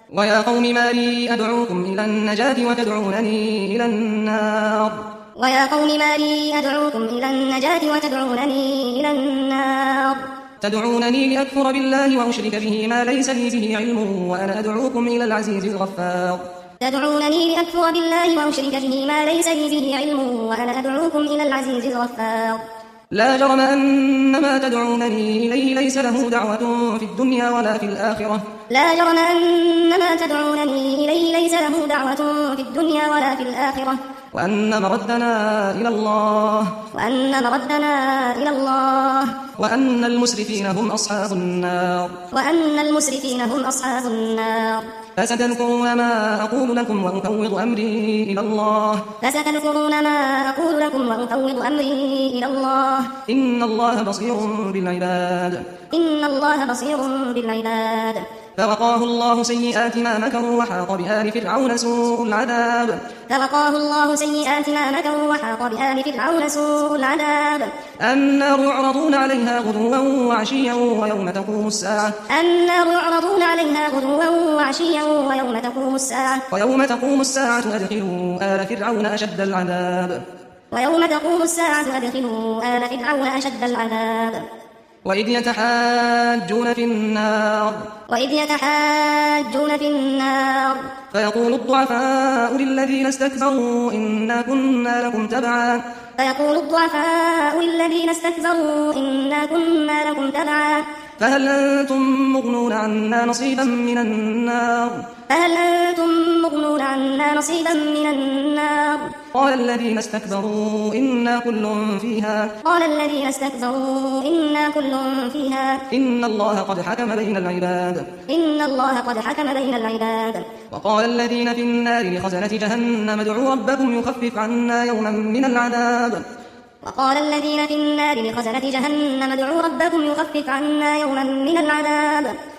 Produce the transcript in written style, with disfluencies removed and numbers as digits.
ويا قوم ما لي أدعوكم إلى النجاة وتدعونني إلى النار ويا قوم ما لي أدعوكم إلى النجاة وتدعونني إلى النار تدعونني لأكفر بالله وأشرك به ما ليس لي به علم وأنا أدعوكم إلى العزيز الغفار تدعونني لأكفر بالله وأشرك به ما ليس لي به علم وأنا أدعوكم إلى العزيز الغفار لا جرم أن ما تدعونني إليه ليس له دعوة في الدنيا ولا في الآخرة لا جرم أن ما تدعونني إليه ليس له دعوة في الدنيا ولا في الآخرة وأن مردنا إلى الله وأن المسرفين هم أصحاب النار فستذكرون ما أقول لكم وأفوض أمري إلى الله إن الله بصير بالعباد فوقاه الله سيئات ما مكروا وحاق بآل فرعون سوء العذاب النار يعرضون عليها غدوا وعشيا ويوم تقوم الساعة أدخلوا آل فرعون أشد العذاب وإذ يتحاجون في النار فيقول الضعفاء للذين استكبروا إنا كنا لكم تبعا فهل أنتم مغنون عنا نصيبا من النار قال الذين استكبروا إنا كل فيها إن الله قد حكم بين العباد وقال الذين في النار لخزنة جهنم ادعوا ربكم يخفف عنا يوما من العذاب